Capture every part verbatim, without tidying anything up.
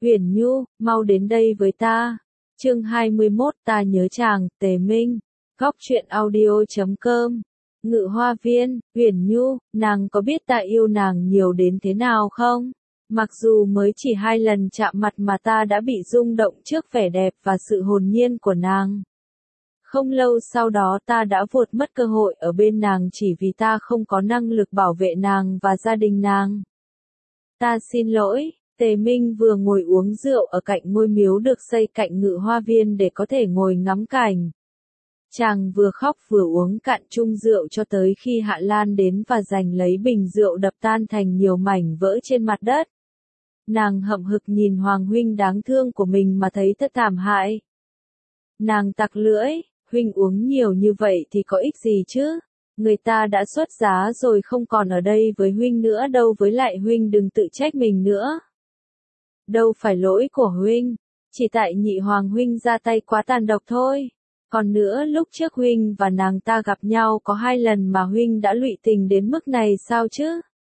Uyển Nhu, mau đến đây với ta. Chương hai mươi mốt ta nhớ chàng, Tề Minh. Góc truyện audio chấm com. Ngự Hoa Viên, Uyển Nhu, nàng có biết ta yêu nàng nhiều đến thế nào không? Mặc dù mới chỉ hai lần chạm mặt mà ta đã bị rung động trước vẻ đẹp và sự hồn nhiên của nàng. Không lâu sau đó ta đã vụt mất cơ hội ở bên nàng chỉ vì ta không có năng lực bảo vệ nàng và gia đình nàng. Ta xin lỗi. Tề Minh vừa ngồi uống rượu ở cạnh ngôi miếu được xây cạnh Ngự Hoa Viên để có thể ngồi ngắm cảnh. Chàng vừa khóc vừa uống cạn chung rượu cho tới khi Hạ Lan đến và giành lấy bình rượu đập tan thành nhiều mảnh vỡ trên mặt đất. Nàng hậm hực nhìn Hoàng huynh đáng thương của mình mà thấy thật thảm hại. Nàng tặc lưỡi, huynh uống nhiều như vậy thì có ích gì chứ? Người ta đã xuất giá rồi không còn ở đây với huynh nữa đâu, với lại huynh đừng tự trách mình nữa. Đâu phải lỗi của huynh, chỉ tại nhị hoàng huynh ra tay quá tàn độc thôi. Còn nữa lúc trước huynh và nàng ta gặp nhau có hai lần mà huynh đã lụy tình đến mức này sao chứ?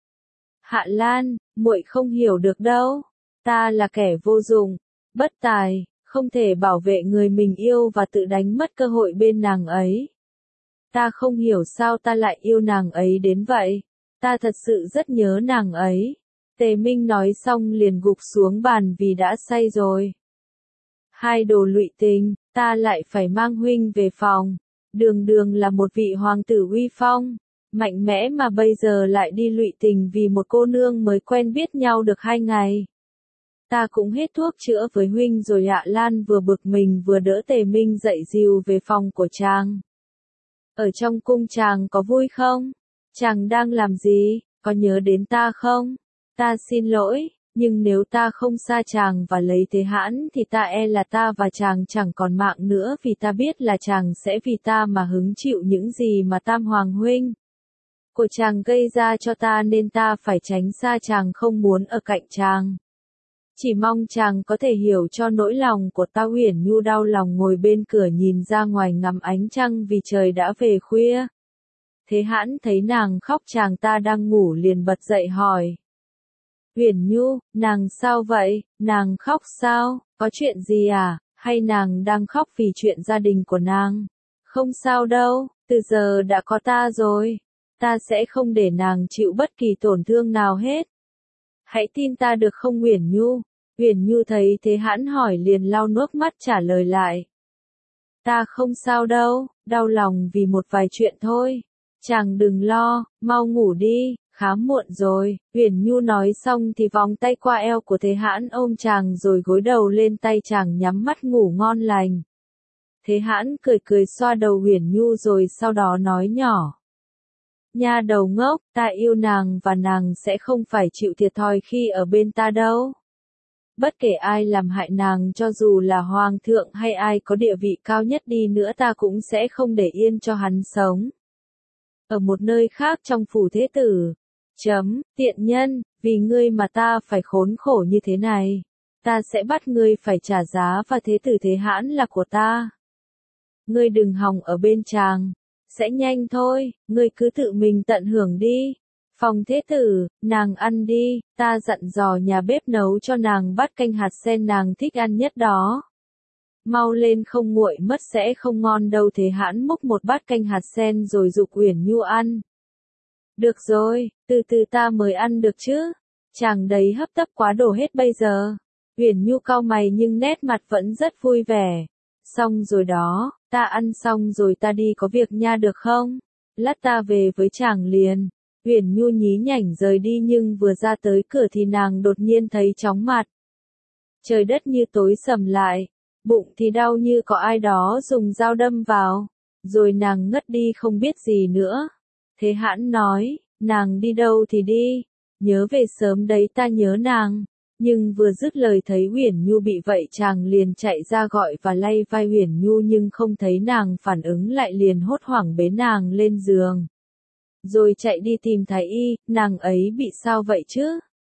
Hạ Lan, muội không hiểu được đâu. Ta là kẻ vô dụng, bất tài, không thể bảo vệ người mình yêu và tự đánh mất cơ hội bên nàng ấy. Ta không hiểu sao ta lại yêu nàng ấy đến vậy. Ta thật sự rất nhớ nàng ấy. Tề Minh nói xong liền gục xuống bàn vì đã say rồi. Hai đồ lụy tình, ta lại phải mang huynh về phòng. Đường đường là một vị hoàng tử uy phong, mạnh mẽ mà bây giờ lại đi lụy tình vì một cô nương mới quen biết nhau được hai ngày. Ta cũng hết thuốc chữa với huynh rồi. Hạ Lan vừa bực mình vừa đỡ Tề Minh dậy dìu về phòng của chàng. Ở trong cung chàng có vui không? Chàng đang làm gì? Có nhớ đến ta không? Ta xin lỗi, nhưng nếu ta không xa chàng và lấy Thế Hãn thì ta e là ta và chàng chẳng còn mạng nữa, vì ta biết là chàng sẽ vì ta mà hứng chịu những gì mà Tam Hoàng huynh của chàng gây ra cho ta, nên ta phải tránh xa chàng, không muốn ở cạnh chàng. Chỉ mong chàng có thể hiểu cho nỗi lòng của ta. Uyển Nhu đau lòng ngồi bên cửa nhìn ra ngoài ngắm ánh trăng vì trời đã về khuya. Thế Hãn thấy nàng khóc, chàng ta đang ngủ liền bật dậy hỏi. Uyển Nhu, nàng sao vậy? Nàng khóc sao? Có chuyện gì à? Hay nàng đang khóc vì chuyện gia đình của nàng? Không sao đâu, từ giờ đã có ta rồi. Ta sẽ không để nàng chịu bất kỳ tổn thương nào hết. Hãy tin ta được không Uyển Nhu? Uyển Nhu thấy Thế Hãn hỏi liền lau nước mắt trả lời lại. Ta không sao đâu, đau lòng vì một vài chuyện thôi. Chàng đừng lo, mau ngủ đi, khá muộn rồi. Uyển Nhu nói xong thì vòng tay qua eo của Thế Hãn ôm chàng rồi gối đầu lên tay chàng nhắm mắt ngủ ngon lành. Thế Hãn cười cười xoa đầu Uyển Nhu rồi sau đó nói nhỏ. Nha đầu ngốc, ta yêu nàng và nàng sẽ không phải chịu thiệt thòi khi ở bên ta đâu. Bất kể ai làm hại nàng, cho dù là hoàng thượng hay ai có địa vị cao nhất đi nữa, ta cũng sẽ không để yên cho hắn sống. Ở một nơi khác trong phủ thế tử. Chấm, tiện nhân, vì ngươi mà ta phải khốn khổ như thế này. Ta sẽ bắt ngươi phải trả giá, và thế tử Thế Hãn là của ta. Ngươi đừng hòng ở bên chàng. Sẽ nhanh thôi, ngươi cứ tự mình tận hưởng đi. Phòng thế tử, nàng ăn đi, ta dặn dò nhà bếp nấu cho nàng bát canh hạt sen nàng thích ăn nhất đó. Mau lên không nguội mất sẽ không ngon đâu. Thế Hãn múc một bát canh hạt sen rồi giục Uyển Nhu ăn. Được rồi, từ từ ta mới ăn được chứ. Chàng đấy hấp tấp quá đổ hết bây giờ. Uyển Nhu cau mày nhưng nét mặt vẫn rất vui vẻ. Xong rồi đó, ta ăn xong rồi ta đi có việc nha được không? Lát ta về với chàng liền. Uyển Nhu nhí nhảnh rời đi nhưng vừa ra tới cửa thì nàng đột nhiên thấy chóng mặt. Trời đất như tối sầm lại, bụng thì đau như có ai đó dùng dao đâm vào, rồi nàng ngất đi không biết gì nữa. Thế Hãn nói, nàng đi đâu thì đi, nhớ về sớm đấy, ta nhớ nàng. Nhưng vừa dứt lời thấy Uyển Nhu bị vậy chàng liền chạy ra gọi và lay vai Uyển Nhu nhưng không thấy nàng phản ứng lại, liền hốt hoảng bế nàng lên giường. Rồi chạy đi tìm thái y, nàng ấy bị sao vậy chứ?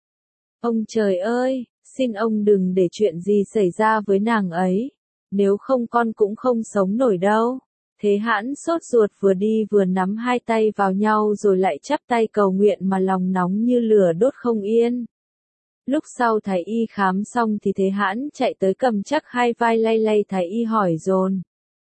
Ông trời ơi, xin ông đừng để chuyện gì xảy ra với nàng ấy, nếu không con cũng không sống nổi đâu. Thế Hãn sốt ruột vừa đi vừa nắm hai tay vào nhau rồi lại chắp tay cầu nguyện mà lòng nóng như lửa đốt không yên. Lúc sau thái y khám xong thì Thế Hãn chạy tới cầm chắc hai vai lay lay thái y hỏi dồn.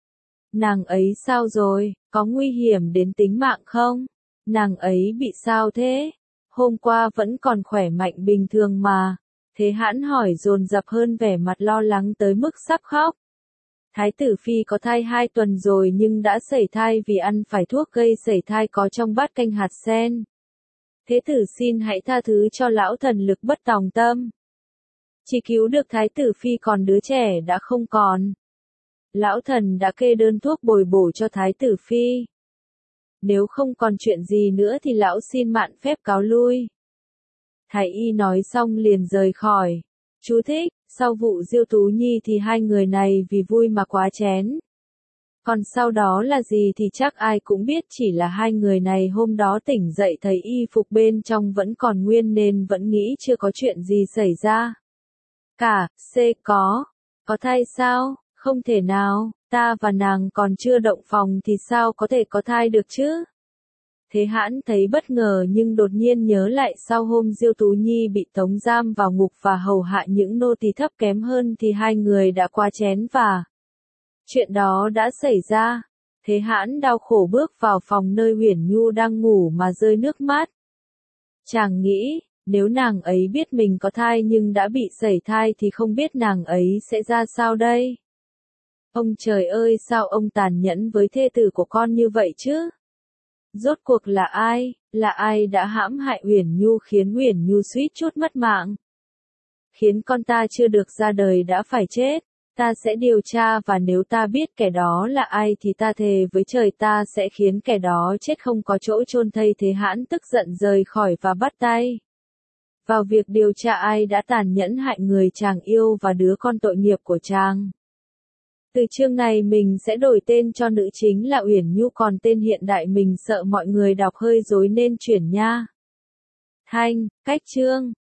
Nàng ấy sao rồi, có nguy hiểm đến tính mạng không? Nàng ấy bị sao thế? Hôm qua vẫn còn khỏe mạnh bình thường mà. Thế Hãn hỏi dồn dập hơn, vẻ mặt lo lắng tới mức sắp khóc. Thái tử phi có thai hai tuần rồi nhưng đã sẩy thai vì ăn phải thuốc gây sẩy thai có trong bát canh hạt sen. Thế tử xin hãy tha thứ cho lão thần lực bất tòng tâm. Chỉ cứu được thái tử phi còn đứa trẻ đã không còn. Lão thần đã kê đơn thuốc bồi bổ cho thái tử phi. Nếu không còn chuyện gì nữa thì lão xin mạn phép cáo lui. Thái y nói xong liền rời khỏi. Chú thích, sau vụ Diêu Tú Nhi thì hai người này vì vui mà quá chén. Còn sau đó là gì thì chắc ai cũng biết, chỉ là hai người này hôm đó tỉnh dậy thấy y phục bên trong vẫn còn nguyên nên vẫn nghĩ chưa có chuyện gì xảy ra. Cả, C có, có thai sao? Không thể nào, ta và nàng còn chưa động phòng thì sao có thể có thai được chứ? Thế Hãn thấy bất ngờ nhưng đột nhiên nhớ lại sau hôm Diêu Tú Nhi bị tống giam vào ngục và hầu hạ những nô tỳ thấp kém hơn thì hai người đã quá chén và chuyện đó đã xảy ra. Thế Hãn đau khổ bước vào phòng nơi Uyển Nhu đang ngủ mà rơi nước mắt. Chàng nghĩ, nếu nàng ấy biết mình có thai nhưng đã bị sẩy thai thì không biết nàng ấy sẽ ra sao đây? Ông trời ơi, sao ông tàn nhẫn với thê tử của con như vậy chứ? Rốt cuộc là ai, là ai đã hãm hại Uyển Nhu khiến Uyển Nhu suýt chút mất mạng? Khiến con ta chưa được ra đời đã phải chết. Ta sẽ điều tra và nếu ta biết kẻ đó là ai thì ta thề với trời ta sẽ khiến kẻ đó chết không có chỗ chôn thây. Thế Hãn tức giận rời khỏi và bắt tay vào việc điều tra ai đã tàn nhẫn hại người chàng yêu và đứa con tội nghiệp của chàng. Từ chương này mình sẽ đổi tên cho nữ chính là Uyển Nhu, còn tên hiện đại mình sợ mọi người đọc hơi rối nên chuyển nha. Thanh, cách chương.